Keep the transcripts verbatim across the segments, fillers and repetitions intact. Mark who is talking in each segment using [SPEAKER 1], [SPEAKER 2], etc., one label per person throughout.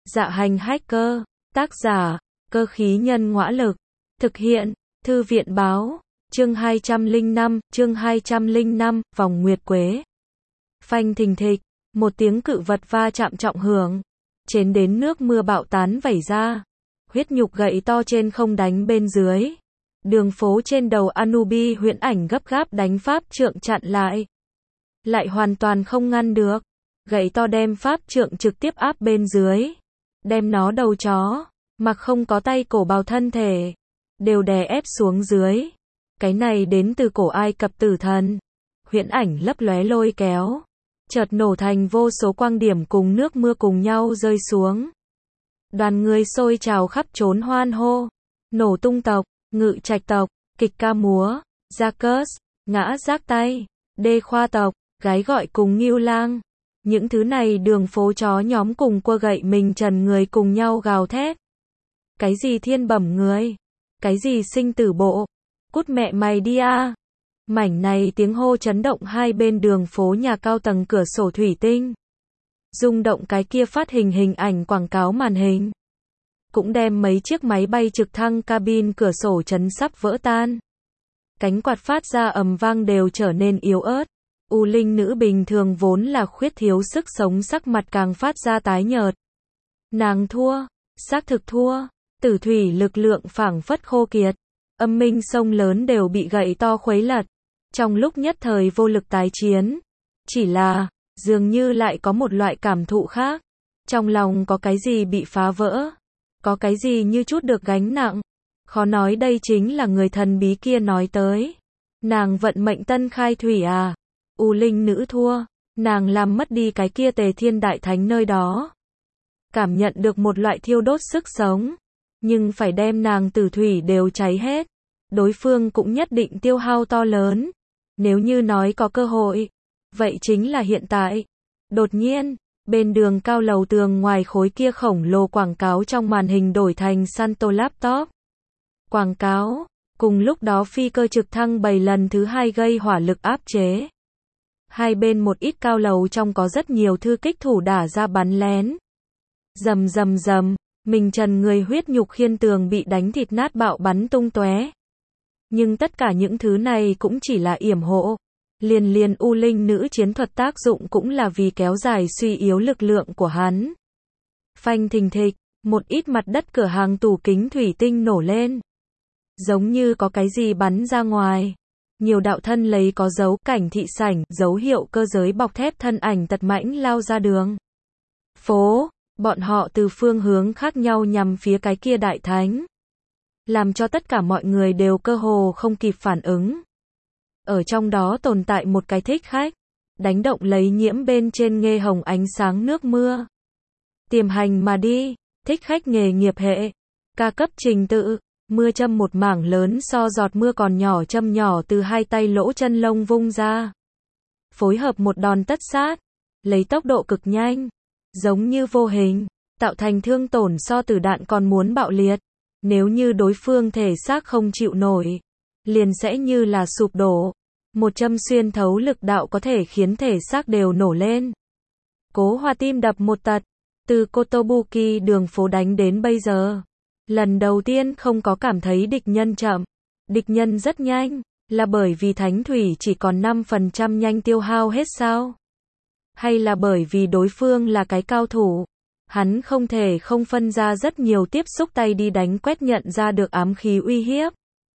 [SPEAKER 1] Dạ hành hacker, tác giả, cơ khí nhân ngõa lực, thực hiện, thư viện báo, chương hai trăm lẻ năm, chương hai trăm lẻ năm, vòng nguyệt quế. Phanh thình thịch, một tiếng cự vật va chạm trọng hưởng, chến đến nước mưa bạo tán vẩy ra, huyết nhục gậy to trên không đánh bên dưới. Đường phố trên đầu Anubi huyễn ảnh gấp gáp đánh pháp trượng chặn lại. Lại hoàn toàn không ngăn được. Gậy to đem pháp trượng trực tiếp áp bên dưới. Đem nó đầu chó, mặc không có tay cổ bào thân thể, đều đè ép xuống dưới. Cái này đến từ cổ Ai Cập tử thần. Huyễn ảnh lấp lóe lôi kéo. Chợt nổ thành vô số quang điểm cùng nước mưa cùng nhau rơi xuống. Đoàn người sôi trào khắp trốn hoan hô. Nổ tung tộc, ngự trạch tộc, kịch ca múa, gia cớt, ngã rác tay, đê khoa tộc, gái gọi cùng nghiêu lang. Những thứ này đường phố chó nhóm cùng quơ gậy mình trần người cùng nhau gào thét. Cái gì thiên bẩm người? Cái gì sinh tử bộ? Cút mẹ mày đi a! Mảnh này tiếng hô chấn động hai bên đường phố nhà cao tầng cửa sổ thủy tinh. Rung động cái kia phát hình hình ảnh quảng cáo màn hình. Cũng đem mấy chiếc máy bay trực thăng cabin cửa sổ chấn sắp vỡ tan. Cánh quạt phát ra ầm vang đều trở nên yếu ớt. U linh nữ bình thường vốn là khuyết thiếu sức sống sắc mặt càng phát ra tái nhợt. Nàng thua, xác thực thua, tử thủy lực lượng phảng phất khô kiệt. Âm minh sông lớn đều bị gậy to khuấy lật. Trong lúc nhất thời vô lực tái chiến. Chỉ là, dường như lại có một loại cảm thụ khác. Trong lòng có cái gì bị phá vỡ. Có cái gì như chút được gánh nặng. Khó nói đây chính là người thần bí kia nói tới. Nàng vận mệnh tân khai thủy à. U linh nữ thua. Nàng làm mất đi cái kia tề thiên đại thánh nơi đó. Cảm nhận được một loại thiêu đốt sức sống. Nhưng phải đem nàng tử thủy đều cháy hết. Đối phương cũng nhất định tiêu hao to lớn. Nếu như nói có cơ hội. Vậy chính là hiện tại. Đột nhiên. Bên đường cao lầu tường ngoài khối kia khổng lồ quảng cáo trong màn hình đổi thành Santo Laptop. Quảng cáo, cùng lúc đó phi cơ trực thăng bảy lần thứ hai gây hỏa lực áp chế. Hai bên một ít cao lầu trong có rất nhiều thư kích thủ đả ra bắn lén. Rầm rầm rầm, mình trần người huyết nhục khiên tường bị đánh thịt nát bạo bắn tung tóe. Nhưng tất cả những thứ này cũng chỉ là yểm hộ. Liền liền U linh nữ chiến thuật tác dụng cũng là vì kéo dài suy yếu lực lượng của hắn. Phanh thình thịch, một ít mặt đất cửa hàng tủ kính thủy tinh nổ lên. Giống như có cái gì bắn ra ngoài. Nhiều đạo thân lấy có dấu cảnh thị sảnh, dấu hiệu cơ giới bọc thép thân ảnh tật mãnh lao ra đường. Phố, bọn họ từ phương hướng khác nhau nhằm phía cái kia đại thánh. Làm cho tất cả mọi người đều cơ hồ không kịp phản ứng. Ở trong đó tồn tại một cái thích khách, đánh động lấy nhiễm bên trên nghê hồng ánh sáng nước mưa. Tiềm hành mà đi, thích khách nghề nghiệp hệ, ca cấp trình tự, mưa châm một mảng lớn so giọt mưa còn nhỏ châm nhỏ từ hai tay lỗ chân lông vung ra. Phối hợp một đòn tất sát, lấy tốc độ cực nhanh, giống như vô hình, tạo thành thương tổn so tử đạn còn muốn bạo liệt. Nếu như đối phương thể xác không chịu nổi, liền sẽ như là sụp đổ. Một châm xuyên thấu lực đạo có thể khiến thể xác đều nổ lên. Cố Hòa tim đập một tật. Từ Kotobuki đường phố đánh đến bây giờ. Lần đầu tiên không có cảm thấy địch nhân chậm. Địch nhân rất nhanh. Là bởi vì thánh thủy chỉ còn năm phần trăm nhanh tiêu hao hết sao? Hay là bởi vì đối phương là cái cao thủ? Hắn không thể không phân ra rất nhiều tiếp xúc tay đi đánh quét nhận ra được ám khí uy hiếp.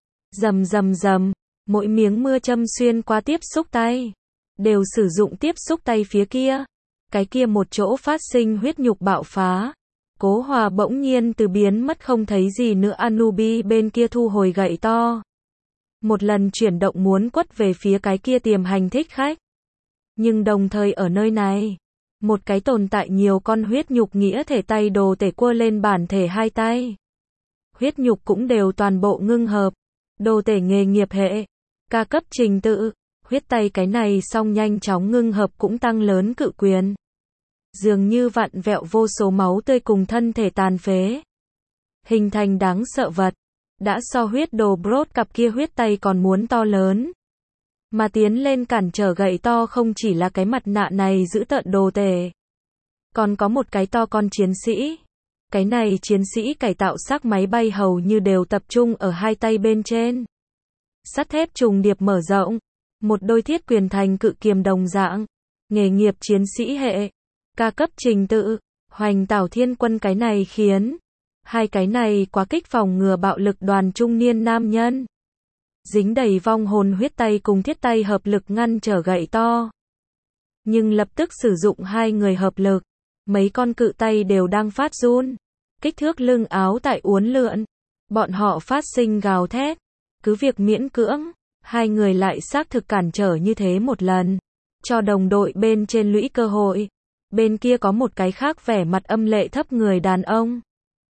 [SPEAKER 1] Rầm rầm rầm. Mỗi miếng mưa châm xuyên qua tiếp xúc tay, đều sử dụng tiếp xúc tay phía kia. Cái kia một chỗ phát sinh huyết nhục bạo phá. Cố Hòa bỗng nhiên từ biến mất không thấy gì nữa Anubi bên kia thu hồi gậy to. Một lần chuyển động muốn quất về phía cái kia tiềm hành thích khách. Nhưng đồng thời ở nơi này, một cái tồn tại nhiều con huyết nhục nghĩa thể tay đồ tể quơ lên bản thể hai tay. Huyết nhục cũng đều toàn bộ ngưng hợp. Đồ tể nghề nghiệp hệ, ca cấp trình tự, huyết tay cái này xong nhanh chóng ngưng hợp cũng tăng lớn cự quyền. Dường như vặn vẹo vô số máu tươi cùng thân thể tàn phế. Hình thành đáng sợ vật. Đã so huyết đồ brod cặp kia huyết tay còn muốn to lớn. Mà tiến lên cản trở gậy to không chỉ là cái mặt nạ này giữ tợn đồ tể. Còn có một cái to con chiến sĩ. Cái này chiến sĩ cải tạo xác máy bay hầu như đều tập trung ở hai tay bên trên. Sắt thép trùng điệp mở rộng, một đôi thiết quyền thành cự kiềm đồng dạng. Nghề nghiệp chiến sĩ hệ, ca cấp trình tự, hoành tảo thiên quân cái này khiến hai cái này quá kích phòng ngừa bạo lực đoàn trung niên nam nhân. Dính đầy vong hồn huyết tay cùng thiết tay hợp lực ngăn trở gậy to. Nhưng lập tức sử dụng hai người hợp lực, mấy con cự tay đều đang phát run. Kích thước lưng áo tại uốn lượn, bọn họ phát sinh gào thét. Cứ việc miễn cưỡng, hai người lại xác thực cản trở như thế một lần, cho đồng đội bên trên lũy cơ hội. Bên kia có một cái khác vẻ mặt âm lệ thấp người đàn ông.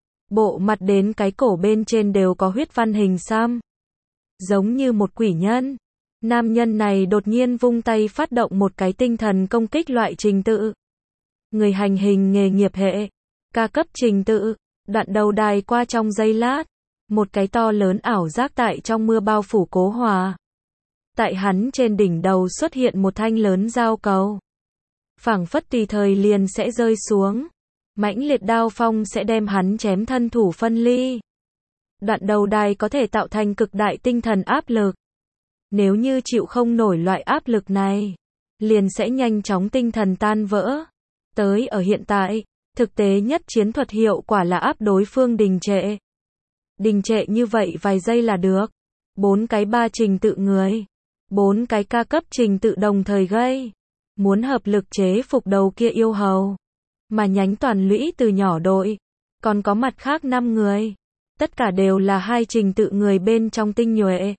[SPEAKER 1] Bộ mặt đến cái cổ bên trên đều có huyết văn hình xăm. Giống như một quỷ nhân. Nam nhân này đột nhiên vung tay phát động một cái tinh thần công kích loại trình tự. Người hành hình nghề nghiệp hệ, ca cấp trình tự, đoạn đầu đài qua trong giây lát. Một cái to lớn ảo giác tại trong mưa bao phủ Cố Hòa. Tại hắn trên đỉnh đầu xuất hiện một thanh lớn dao cầu. Phảng phất tùy thời liền sẽ rơi xuống. Mãnh liệt đao phong sẽ đem hắn chém thân thủ phân ly. Đoạn đầu đài có thể tạo thành cực đại tinh thần áp lực. Nếu như chịu không nổi loại áp lực này, liền sẽ nhanh chóng tinh thần tan vỡ. Tới ở hiện tại, thực tế nhất chiến thuật hiệu quả là áp đối phương đình trệ. Đình trệ như vậy vài giây là được. Bốn cái ba trình tự người. Bốn cái ca cấp trình tự đồng thời gây. Muốn hợp lực chế phục đầu kia yêu hầu. Mà nhánh toàn lũy từ nhỏ đội. Còn có mặt khác năm người. Tất cả đều là hai trình tự người bên trong tinh nhuệ.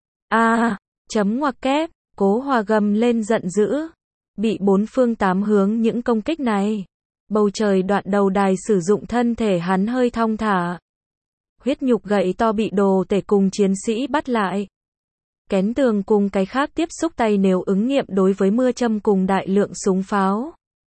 [SPEAKER 1] A, à, chấm ngoặc kép, Cố Hòa gầm lên giận dữ. Bị bốn phương tám hướng những công kích này. Bầu trời đoạn đầu đài sử dụng thân thể hắn hơi thong thả. Huyết nhục gậy to bị đồ tể cùng chiến sĩ bắt lại. Kén tường cùng cái khác tiếp xúc tay nếu ứng nghiệm đối với mưa châm cùng đại lượng súng pháo.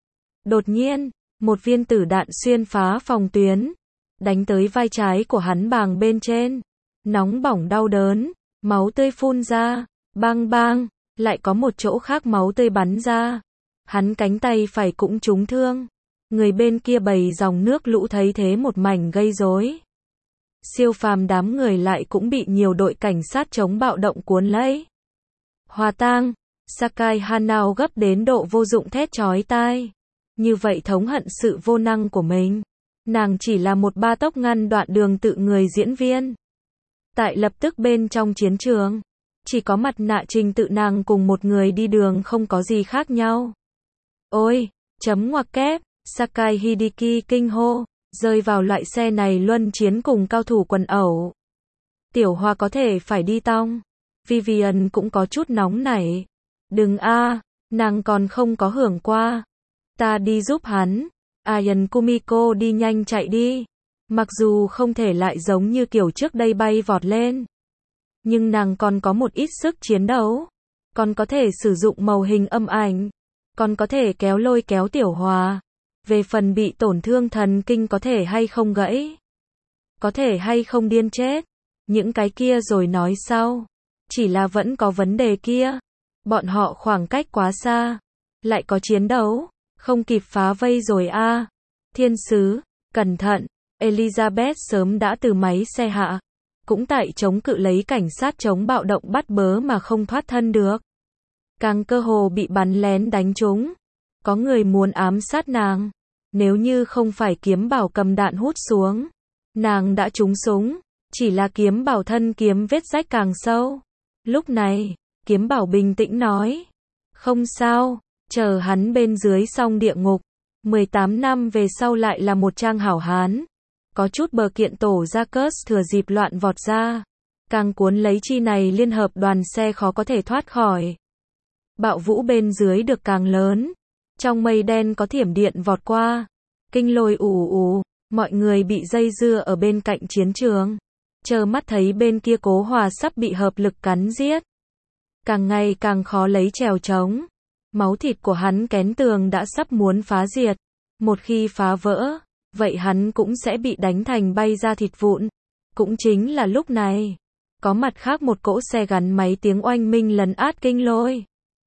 [SPEAKER 1] Đột nhiên, một viên tử đạn xuyên phá phòng tuyến, đánh tới vai trái của hắn bàng bên trên. Nóng bỏng đau đớn, máu tươi phun ra, bang bang, lại có một chỗ khác máu tươi bắn ra. Hắn cánh tay phải cũng trúng thương. Người bên kia bầy dòng nước lũ thấy thế một mảnh gây rối. Siêu phàm đám người lại cũng bị nhiều đội cảnh sát chống bạo động cuốn lấy. Hòa tang, Sakai Hanao gấp đến độ vô dụng thét chói tai. Như vậy thống hận sự vô năng của mình. Nàng chỉ là một ba tốc ngăn đoạn đường tự người diễn viên. Tại lập tức bên trong chiến trường, chỉ có mặt nạ trình tự nàng cùng một người đi đường không có gì khác nhau. Ôi, chấm ngoặc kép, Sakai Hideki kinh hô. Rơi vào loại xe này luân chiến cùng cao thủ quần ẩu. Tiểu Hoa có thể phải đi tong. Vivian cũng có chút nóng nảy. Đừng a, nàng còn không có hưởng qua. Ta đi giúp hắn. Ayan Kumiko đi nhanh chạy đi. Mặc dù không thể lại giống như kiểu trước đây bay vọt lên. Nhưng nàng còn có một ít sức chiến đấu. Còn có thể sử dụng màu hình âm ảnh. Còn có thể kéo lôi kéo Tiểu Hoa. Về phần bị tổn thương thần kinh có thể hay không gãy. Có thể hay không điên chết. Những cái kia rồi nói sau. Chỉ là vẫn có vấn đề kia. Bọn họ khoảng cách quá xa. Lại có chiến đấu. Không kịp phá vây rồi a. À. Thiên sứ, cẩn thận. Elizabeth sớm đã từ máy xe hạ. Cũng tại chống cự lấy cảnh sát chống bạo động bắt bớ mà không thoát thân được. Càng cơ hồ bị bắn lén đánh trúng. Có người muốn ám sát nàng. Nếu như không phải kiếm bảo cầm đạn hút xuống. Nàng đã trúng súng. Chỉ là kiếm bảo thân kiếm vết rách càng sâu. Lúc này, kiếm bảo bình tĩnh nói. Không sao, chờ hắn bên dưới song địa ngục. mười tám năm về sau lại là một trang hảo hán. Có chút bờ kiện tổ ra cớt thừa dịp loạn vọt ra. Càng cuốn lấy chi này liên hợp đoàn xe khó có thể thoát khỏi. Bạo vũ bên dưới được càng lớn. Trong mây đen có thiểm điện vọt qua. Kinh lôi ù ù. Mọi người bị dây dưa ở bên cạnh chiến trường. Chờ mắt thấy bên kia Cố Hòa sắp bị hợp lực cắn giết. Càng ngày càng khó lấy trèo trống. Máu thịt của hắn kén tường đã sắp muốn phá diệt. Một khi phá vỡ, vậy hắn cũng sẽ bị đánh thành bay ra thịt vụn. Cũng chính là lúc này, có mặt khác một cỗ xe gắn máy tiếng oanh minh lấn át kinh lôi.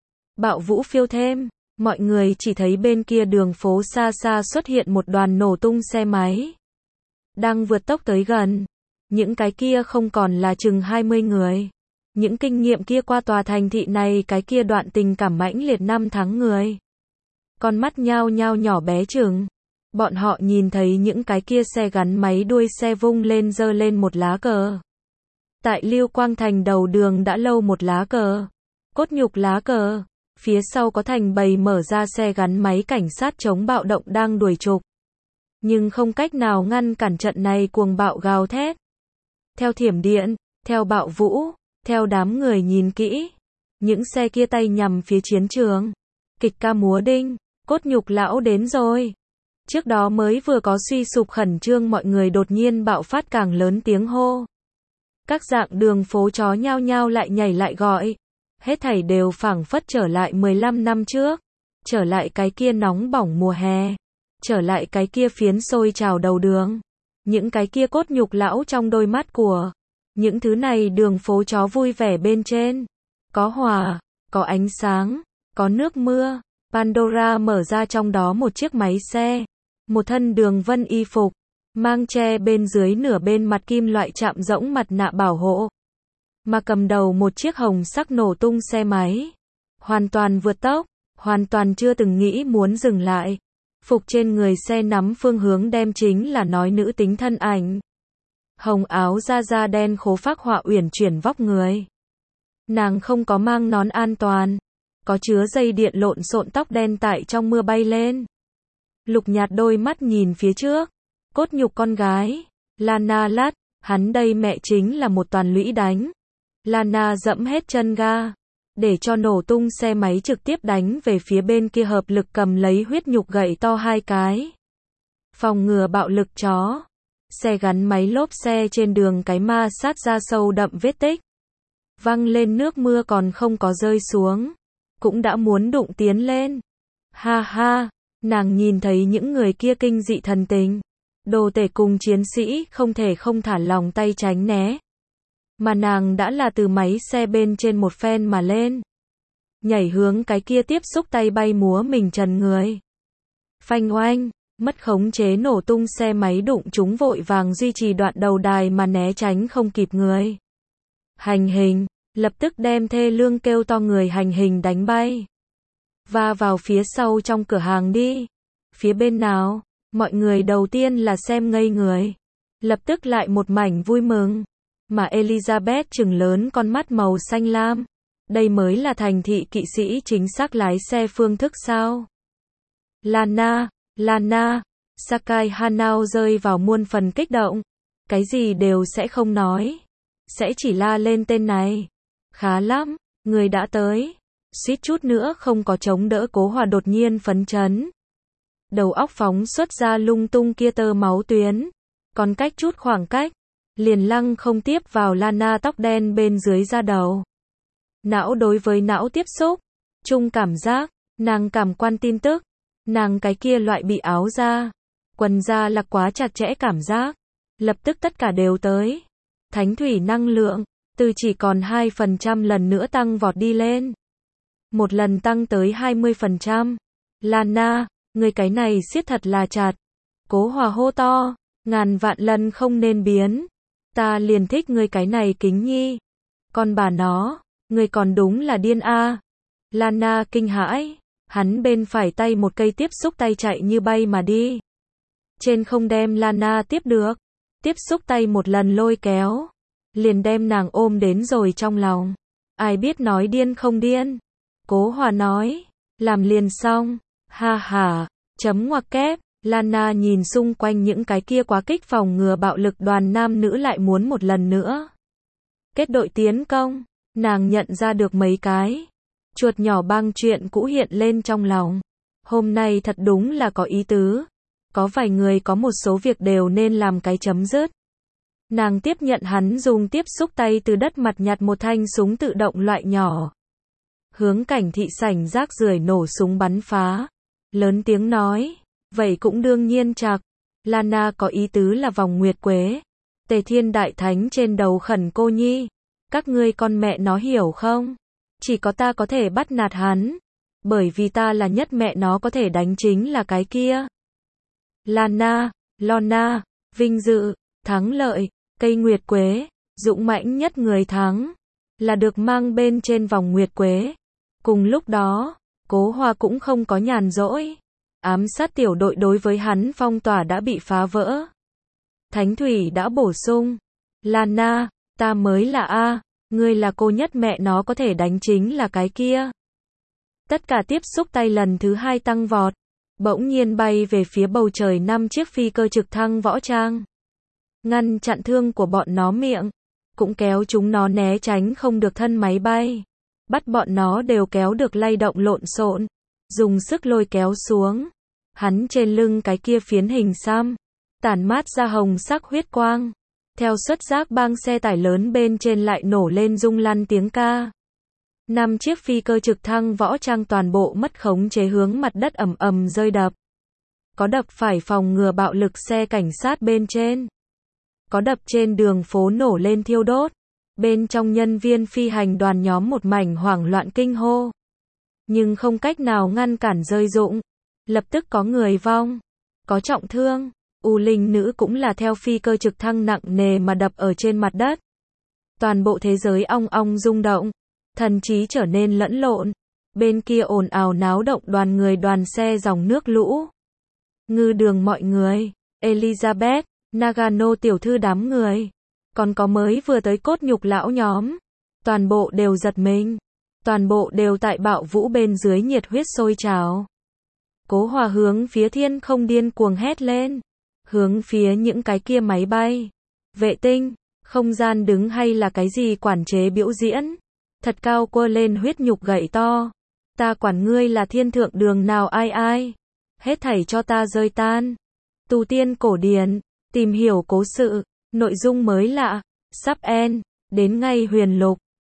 [SPEAKER 1] Bạo vũ phiêu thêm, mọi người chỉ thấy bên kia đường phố xa xa xuất hiện một đoàn nổ tung xe máy. đang vượt tốc tới gần. Những cái kia không còn là chừng hai mươi người. Những kinh nghiệm kia qua tòa thành thị này, cái kia đoạn tình cảm mãnh liệt năm tháng người. Con mắt nhao nhao nhỏ bé chừng. Bọn họ nhìn thấy những cái kia xe gắn máy đuôi xe vung lên giơ lên một lá cờ. Tại Lưu Quang Thành đầu đường đã lâu một lá cờ. Cốt nhục lá cờ. Phía sau có thành bầy mở ra xe gắn máy cảnh sát chống bạo động đang đuổi trục. Nhưng không cách nào ngăn cản trận này cuồng bạo gào thét. Theo thiểm điện, theo bạo vũ, theo đám người nhìn kỹ. Những xe kia tay nhằm phía chiến trường. Kịch ca múa đinh, cốt nhục lão đến rồi. Trước đó mới vừa có suy sụp khẩn trương, mọi người đột nhiên bạo phát càng lớn tiếng hô. Các dạng đường phố chó nhao nhao lại nhảy lại gọi. Hết thảy đều phảng phất trở lại mười lăm năm trước. Trở lại cái kia nóng bỏng mùa hè. Trở lại cái kia phiến sôi trào đầu đường. Những cái kia cốt nhục lão trong đôi mắt của. Những thứ này đường phố chó vui vẻ bên trên. Có hỏa, có ánh sáng, có nước mưa. Pandora mở ra trong đó một chiếc máy xe. Một thân đường vân y phục. Mang che bên dưới nửa bên mặt kim loại chạm rỗng mặt nạ bảo hộ. Mà cầm đầu một chiếc hồng sắc nổ tung xe máy. Hoàn toàn vượt tốc. Hoàn toàn chưa từng nghĩ muốn dừng lại. Phục trên người xe nắm phương hướng đem chính là nói nữ tính thân ảnh. Hồng áo da da đen khố phác họa uyển chuyển vóc người. Nàng không có mang nón an toàn. Có chứa dây điện lộn xộn tóc đen tại trong mưa bay lên. Lục nhạt đôi mắt nhìn phía trước. Cốt nhục con gái. Lana lát, hắn đây mẹ chính là một toàn lũy đánh. Lana dẫm hết chân ga. Để cho nổ tung xe máy trực tiếp đánh về phía bên kia, hợp lực cầm lấy huyết nhục gậy to hai cái. Phòng ngừa bạo lực chó. Xe gắn máy lốp xe trên đường cái ma sát ra sâu đậm vết tích. Văng lên nước mưa còn không có rơi xuống. Cũng đã muốn đụng tiến lên. Ha ha, nàng nhìn thấy những người kia kinh dị thần tình. Đồ tể cùng chiến sĩ không thể không thả lòng tay tránh né. Mà nàng đã là từ máy xe bên trên một phen mà lên. Nhảy hướng cái kia tiếp xúc tay bay múa mình trần người. Phanh oanh, mất khống chế nổ tung xe máy đụng chúng vội vàng duy trì đoạn đầu đài mà né tránh không kịp người. Hành hình, lập tức đem thê lương kêu to người hành hình đánh bay. Và vào phía sau trong cửa hàng đi. Phía bên nào, mọi người đầu tiên là xem ngây người. Lập tức lại một mảnh vui mừng. Mà Elizabeth trừng lớn con mắt màu xanh lam. Đây mới là thành thị kỵ sĩ chính xác lái xe phương thức sao? Lana, Lana, Sakai Hanao rơi vào muôn phần kích động. Cái gì đều sẽ không nói. Sẽ chỉ la lên tên này. Khá lắm, người đã tới. Suýt chút nữa không có chống đỡ Cố Hòa đột nhiên phấn chấn. Đầu óc phóng xuất ra lung tung kia tơ máu tuyến. Còn cách chút khoảng cách. Liền lăng không tiếp vào Lana tóc đen bên dưới da đầu. Não đối với não tiếp xúc. Chung cảm giác. Nàng cảm quan tin tức. Nàng cái kia loại bị áo da. Quần da là quá chặt chẽ cảm giác. Lập tức tất cả đều tới. Thánh thủy năng lượng. Từ chỉ còn hai phần trăm lần nữa tăng vọt đi lên. Một lần tăng tới hai mươi phần trăm. Lana, người cái này siết thật là chặt. Cố Hòa hô to. Ngàn vạn lần không nên biến. Ta liền thích người cái này kính nhi. Con bà nó, người còn đúng là điên a. Lana kinh hãi. Hắn bên phải tay một cây tiếp xúc tay chạy như bay mà đi. Trên không đem Lana tiếp được. Tiếp xúc tay một lần lôi kéo. Liền đem nàng ôm đến rồi trong lòng. Ai biết nói điên không điên. Cố Hòa nói. Làm liền xong. Ha ha. Chấm ngoặc kép. Lana nhìn xung quanh những cái kia quá kích phòng ngừa bạo lực đoàn nam nữ lại muốn một lần nữa. Kết đội tiến công. Nàng nhận ra được mấy cái. Chuột nhỏ băng chuyện cũ hiện lên trong lòng. Hôm nay thật đúng là có ý tứ. Có vài người có một số việc đều nên làm cái chấm dứt. Nàng tiếp nhận hắn dùng tiếp xúc tay từ đất mặt nhặt một thanh súng tự động loại nhỏ. Hướng cảnh thị sảnh rác rưởi nổ súng bắn phá. Lớn tiếng nói. Vậy cũng đương nhiên chạc. Lana có ý tứ là vòng nguyệt quế. Tề Thiên Đại Thánh trên đầu khẩn cô nhi. Các ngươi con mẹ nó hiểu không? Chỉ có ta có thể bắt nạt hắn. Bởi vì ta là nhất mẹ nó có thể đánh chính là cái kia. Lana, Lona, vinh dự, thắng lợi, cây nguyệt quế, dũng mãnh nhất người thắng, là được mang bên trên vòng nguyệt quế. Cùng lúc đó, Cố Hoa cũng không có nhàn rỗi. Ám sát tiểu đội đối với hắn phong tỏa đã bị phá vỡ. Thánh Thủy đã bổ sung. Lana, ta mới là A, ngươi là cô nhất mẹ nó có thể đánh chính là cái kia. Tất cả tiếp xúc tay lần thứ hai tăng vọt. Bỗng nhiên bay về phía bầu trời năm chiếc phi cơ trực thăng võ trang. Ngăn chặn thương của bọn nó miệng. Cũng kéo chúng nó né tránh không được thân máy bay. Bắt bọn nó đều kéo được lay động lộn xộn. Dùng sức lôi kéo xuống. Hắn trên lưng cái kia phiến hình xăm. Tản mát ra hồng sắc huyết quang. Theo xuất giác bang xe tải lớn bên trên lại nổ lên rung lăn tiếng ca. Năm chiếc phi cơ trực thăng võ trang toàn bộ mất khống chế hướng mặt đất ầm ầm rơi đập. Có đập phải phòng ngừa bạo lực xe cảnh sát bên trên. Có đập trên đường phố nổ lên thiêu đốt. Bên trong nhân viên phi hành đoàn nhóm một mảnh hoảng loạn kinh hô. Nhưng không cách nào ngăn cản rơi rụng. Lập tức có người vong. Có trọng thương. U linh nữ cũng là theo phi cơ trực thăng nặng nề mà đập ở trên mặt đất. Toàn bộ thế giới ong ong rung động. Thần trí trở nên lẫn lộn. Bên kia ồn ào náo động đoàn người đoàn xe dòng nước lũ. Ngư đường mọi người. Elizabeth, Nagano tiểu thư đám người. Còn có mới vừa tới cốt nhục lão nhóm. Toàn bộ đều giật mình. Toàn bộ đều tại bạo vũ bên dưới nhiệt huyết sôi trào. Cố Hòa hướng phía thiên không điên cuồng hét lên. Hướng phía những cái kia máy bay. Vệ tinh, không gian đứng hay là cái gì quản chế biểu diễn. Thật cao quơ lên huyết nhục gậy to. Ta quản ngươi là thiên thượng đường nào ai ai. Hết thảy cho ta rơi tan. Tu tiên cổ điển, tìm hiểu cố sự, nội dung mới lạ, sắp end, đến ngay huyền lục.